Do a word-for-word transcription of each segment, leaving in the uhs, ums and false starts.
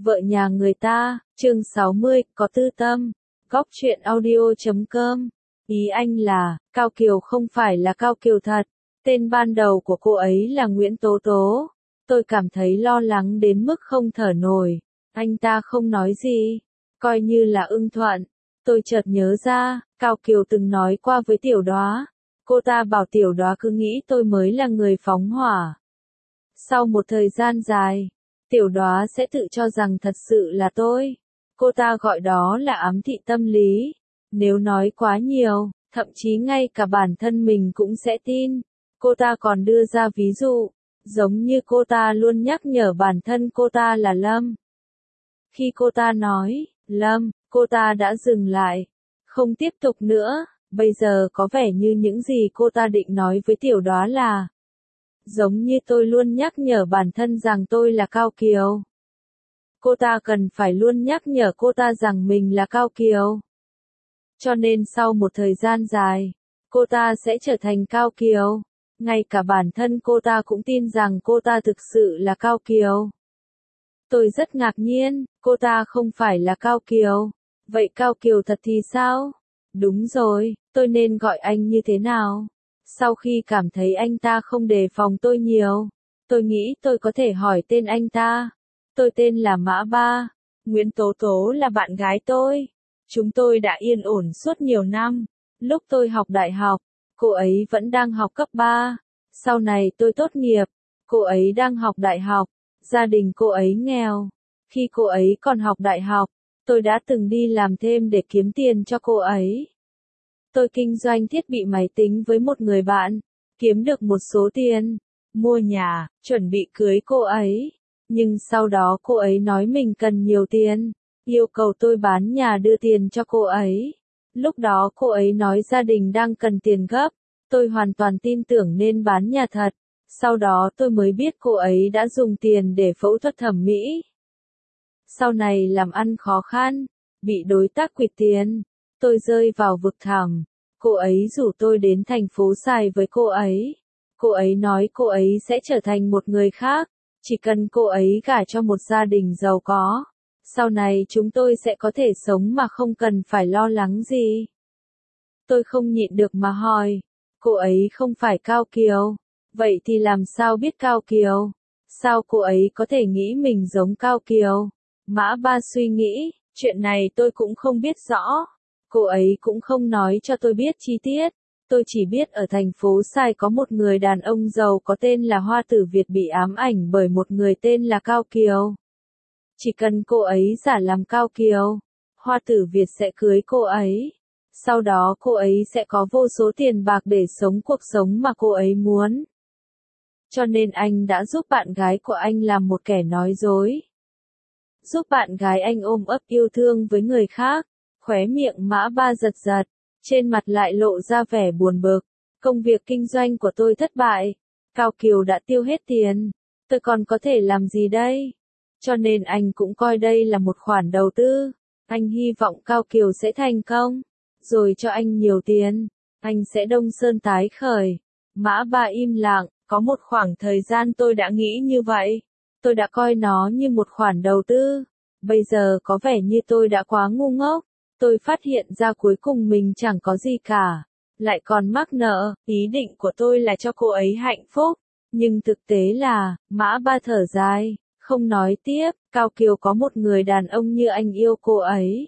Vợ nhà người ta, chương sáu mươi, có tư tâm. Góc truyện audio chấm com. Ý anh là, Cao Kiều không phải là Cao Kiều thật. Tên ban đầu của cô ấy là Nguyễn Tố Tố. Tôi cảm thấy lo lắng đến mức không thở nổi. Anh ta không nói gì. Coi như là ưng thuận. Tôi chợt nhớ ra, Cao Kiều từng nói qua với Tiểu Đóa. Cô ta bảo Tiểu Đóa cứ nghĩ tôi mới là người phóng hỏa. Sau một thời gian dài, Tiểu Đóa sẽ tự cho rằng thật sự là tôi. Cô ta gọi đó là ám thị tâm lý. Nếu nói quá nhiều, thậm chí ngay cả bản thân mình cũng sẽ tin. Cô ta còn đưa ra ví dụ, giống như cô ta luôn nhắc nhở bản thân cô ta là Lâm. Khi cô ta nói, Lâm, cô ta đã dừng lại, không tiếp tục nữa. Bây giờ có vẻ như những gì cô ta định nói với Tiểu Đóa là, giống như tôi luôn nhắc nhở bản thân rằng tôi là Cao Kiều. Cô ta cần phải luôn nhắc nhở cô ta rằng mình là Cao Kiều. Cho nên sau một thời gian dài, cô ta sẽ trở thành Cao Kiều. Ngay cả bản thân cô ta cũng tin rằng cô ta thực sự là Cao Kiều. Tôi rất ngạc nhiên, cô ta không phải là Cao Kiều. Vậy Cao Kiều thật thì sao? Đúng rồi, tôi nên gọi anh như thế nào? Sau khi cảm thấy anh ta không đề phòng tôi nhiều, tôi nghĩ tôi có thể hỏi tên anh ta. Tôi tên là Mã Ba. Nguyễn Tố Tố là bạn gái tôi. Chúng tôi đã yên ổn suốt nhiều năm. Lúc tôi học đại học, cô ấy vẫn đang học cấp ba. Sau này tôi tốt nghiệp, cô ấy đang học đại học. Gia đình cô ấy nghèo. Khi cô ấy còn học đại học, tôi đã từng đi làm thêm để kiếm tiền cho cô ấy. Tôi kinh doanh thiết bị máy tính với một người bạn, kiếm được một số tiền, mua nhà, chuẩn bị cưới cô ấy. Nhưng sau đó cô ấy nói mình cần nhiều tiền, yêu cầu tôi bán nhà đưa tiền cho cô ấy. Lúc đó cô ấy nói gia đình đang cần tiền gấp, tôi hoàn toàn tin tưởng nên bán nhà thật. Sau đó tôi mới biết cô ấy đã dùng tiền để phẫu thuật thẩm mỹ. Sau này làm ăn khó khăn, bị đối tác quỵt tiền, tôi rơi vào vực thẳm. Cô ấy rủ tôi đến thành phố Sài với cô ấy. Cô ấy nói cô ấy sẽ trở thành một người khác, chỉ cần cô ấy gả cho một gia đình giàu có. Sau này chúng tôi sẽ có thể sống mà không cần phải lo lắng gì. Tôi không nhịn được mà hỏi, cô ấy không phải Cao Kiều. Vậy thì làm sao biết Cao Kiều? Sao cô ấy có thể nghĩ mình giống Cao Kiều? Mã Ba suy nghĩ, chuyện này tôi cũng không biết rõ. Cô ấy cũng không nói cho tôi biết chi tiết. Tôi chỉ biết ở thành phố Sài có một người đàn ông giàu có tên là Hoa Tử Việt bị ám ảnh bởi một người tên là Cao Kiều. Chỉ cần cô ấy giả làm Cao Kiều, Hoa Tử Việt sẽ cưới cô ấy. Sau đó cô ấy sẽ có vô số tiền bạc để sống cuộc sống mà cô ấy muốn. Cho nên anh đã giúp bạn gái của anh làm một kẻ nói dối. Giúp bạn gái anh ôm ấp yêu thương với người khác. Khóe miệng Mã Ba giật giật, trên mặt lại lộ ra vẻ buồn bực. Công việc kinh doanh của tôi thất bại. Cao Kiều đã tiêu hết tiền. Tôi còn có thể làm gì đây? Cho nên anh cũng coi đây là một khoản đầu tư. Anh hy vọng Cao Kiều sẽ thành công. Rồi cho anh nhiều tiền. Anh sẽ đông sơn tái khởi. Mã Ba im lặng. Có một khoảng thời gian tôi đã nghĩ như vậy. Tôi đã coi nó như một khoản đầu tư. Bây giờ có vẻ như tôi đã quá ngu ngốc. Tôi phát hiện ra cuối cùng mình chẳng có gì cả. Lại còn mắc nợ. Ý định của tôi là cho cô ấy hạnh phúc. Nhưng thực tế là, Mã Ba thở dài, không nói tiếp. Cao Kiều có một người đàn ông như anh yêu cô ấy.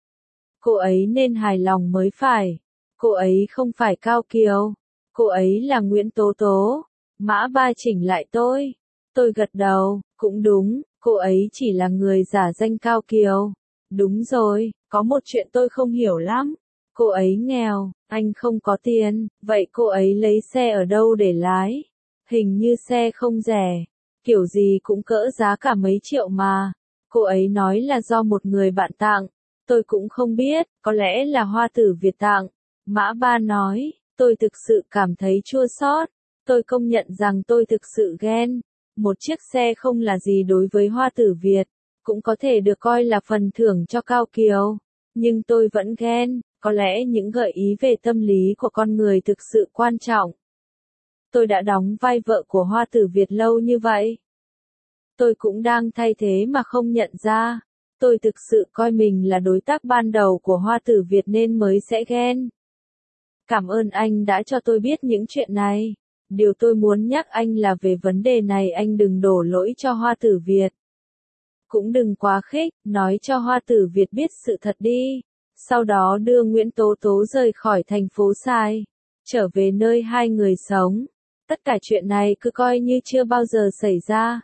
Cô ấy nên hài lòng mới phải. Cô ấy không phải Cao Kiều. Cô ấy là Nguyễn Tố Tố. Mã Ba chỉnh lại tôi. Tôi gật đầu, cũng đúng, cô ấy chỉ là người giả danh Cao Kiều. Đúng rồi, có một chuyện tôi không hiểu lắm. Cô ấy nghèo, anh không có tiền, vậy cô ấy lấy xe ở đâu để lái? Hình như xe không rẻ, kiểu gì cũng cỡ giá cả mấy triệu mà. Cô ấy nói là do một người bạn tặng, tôi cũng không biết, có lẽ là Hoa Tử Việt tặng. Mã Ba nói, tôi thực sự cảm thấy chua xót. Tôi công nhận rằng tôi thực sự ghen. Một chiếc xe không là gì đối với Hoa Tử Việt, cũng có thể được coi là phần thưởng cho Cao Kiều. Nhưng tôi vẫn ghen, có lẽ những gợi ý về tâm lý của con người thực sự quan trọng. Tôi đã đóng vai vợ của Hoa Tử Việt lâu như vậy. Tôi cũng đang thay thế mà không nhận ra. Tôi thực sự coi mình là đối tác ban đầu của Hoa Tử Việt nên mới sẽ ghen. Cảm ơn anh đã cho tôi biết những chuyện này. Điều tôi muốn nhắc anh là về vấn đề này anh đừng đổ lỗi cho Hoa Tử Việt. Cũng đừng quá khích, nói cho Hoa Tử Việt biết sự thật đi. Sau đó đưa Nguyễn Tố Tố rời khỏi thành phố Sai, trở về nơi hai người sống. Tất cả chuyện này cứ coi như chưa bao giờ xảy ra.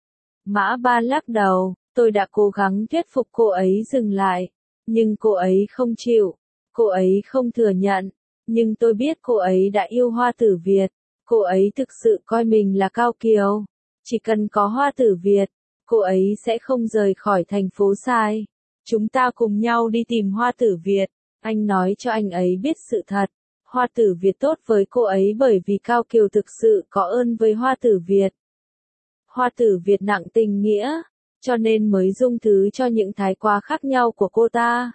Mã Ba lắc đầu, tôi đã cố gắng thuyết phục cô ấy dừng lại, nhưng cô ấy không chịu, cô ấy không thừa nhận, nhưng tôi biết cô ấy đã yêu Hoa Tử Việt, cô ấy thực sự coi mình là cao kiều, chỉ cần có Hoa Tử Việt, cô ấy sẽ không rời khỏi thành phố Sai. Chúng ta cùng nhau đi tìm Hoa Tử Việt, anh nói cho anh ấy biết sự thật. Hoa Tử Việt tốt với cô ấy bởi vì Cao Kiều thực sự có ơn với Hoa Tử Việt. Hoa Tử Việt nặng tình nghĩa, cho nên mới dung thứ cho những thái quá khác nhau của cô ta.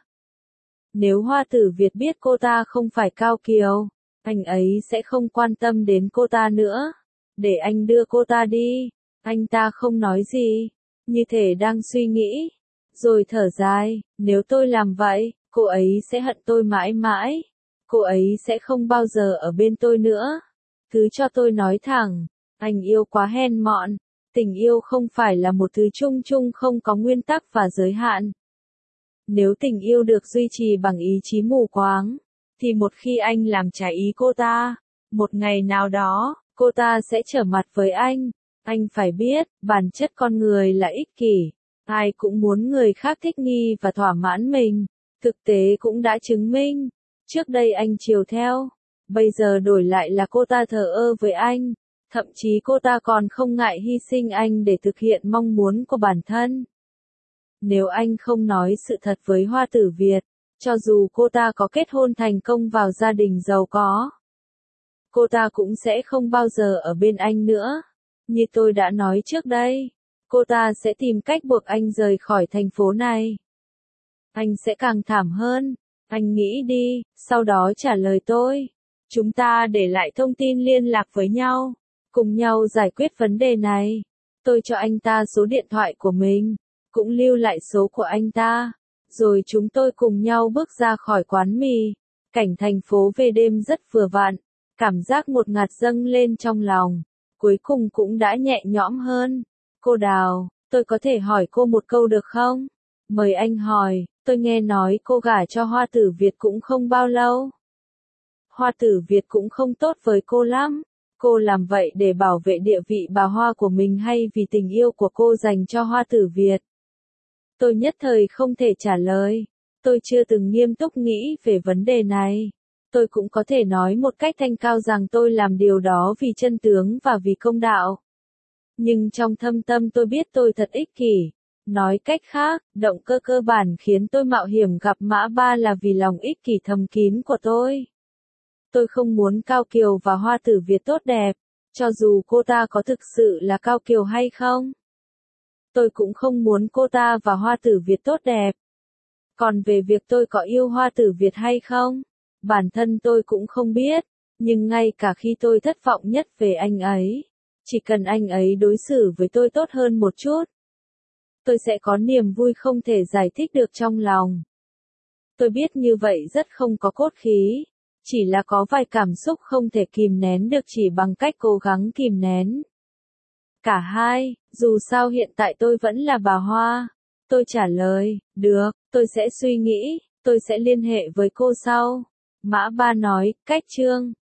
Nếu Hoa Tử Việt biết cô ta không phải Cao Kiều, anh ấy sẽ không quan tâm đến cô ta nữa. Để anh đưa cô ta đi, anh ta không nói gì, như thể đang suy nghĩ. Rồi thở dài, nếu tôi làm vậy, cô ấy sẽ hận tôi mãi mãi. Cô ấy sẽ không bao giờ ở bên tôi nữa. Cứ cho tôi nói thẳng, anh yêu quá hèn mọn. Tình yêu không phải là một thứ chung chung không có nguyên tắc và giới hạn. Nếu tình yêu được duy trì bằng ý chí mù quáng, thì một khi anh làm trái ý cô ta, một ngày nào đó, cô ta sẽ trở mặt với anh. Anh phải biết, bản chất con người là ích kỷ. Ai cũng muốn người khác thích nghi và thỏa mãn mình. Thực tế cũng đã chứng minh. Trước đây anh chiều theo, bây giờ đổi lại là cô ta thờ ơ với anh. Thậm chí cô ta còn không ngại hy sinh anh để thực hiện mong muốn của bản thân. Nếu anh không nói sự thật với Hoa Tử Việt, cho dù cô ta có kết hôn thành công vào gia đình giàu có, cô ta cũng sẽ không bao giờ ở bên anh nữa. Như tôi đã nói trước đây, cô ta sẽ tìm cách buộc anh rời khỏi thành phố này. Anh sẽ càng thảm hơn. Anh nghĩ đi, sau đó trả lời tôi. Chúng ta để lại thông tin liên lạc với nhau, cùng nhau giải quyết vấn đề này. Tôi cho anh ta số điện thoại của mình, cũng lưu lại số của anh ta. Rồi chúng tôi cùng nhau bước ra khỏi quán mì. Cảnh thành phố về đêm rất vừa vặn, cảm giác ngột ngạt dâng lên trong lòng. Cuối cùng cũng đã nhẹ nhõm hơn. Cô Đào, tôi có thể hỏi cô một câu được không? Mời anh hỏi, tôi nghe nói cô gả cho Hoa Tử Việt cũng không bao lâu. Hoa Tử Việt cũng không tốt với cô lắm. Cô làm vậy để bảo vệ địa vị bà Hoa của mình hay vì tình yêu của cô dành cho Hoa Tử Việt? Tôi nhất thời không thể trả lời. Tôi chưa từng nghiêm túc nghĩ về vấn đề này. Tôi cũng có thể nói một cách thanh cao rằng tôi làm điều đó vì chân tướng và vì công đạo. Nhưng trong thâm tâm tôi biết tôi thật ích kỷ. Nói cách khác, động cơ cơ bản khiến tôi mạo hiểm gặp Mã Ba là vì lòng ích kỷ thầm kín của tôi. Tôi không muốn Cao Kiều và Hoa Tử Việt tốt đẹp, cho dù cô ta có thực sự là Cao Kiều hay không. Tôi cũng không muốn cô ta và Hoa Tử Việt tốt đẹp. Còn về việc tôi có yêu Hoa Tử Việt hay không, bản thân tôi cũng không biết, nhưng ngay cả khi tôi thất vọng nhất về anh ấy, chỉ cần anh ấy đối xử với tôi tốt hơn một chút, tôi sẽ có niềm vui không thể giải thích được trong lòng. Tôi biết như vậy rất không có cốt khí, chỉ là có vài cảm xúc không thể kìm nén được chỉ bằng cách cố gắng kìm nén. Cả hai, dù sao hiện tại tôi vẫn là bà Hoa. Tôi trả lời, được, tôi sẽ suy nghĩ, tôi sẽ liên hệ với cô sau. Mã Ba nói, cách chương.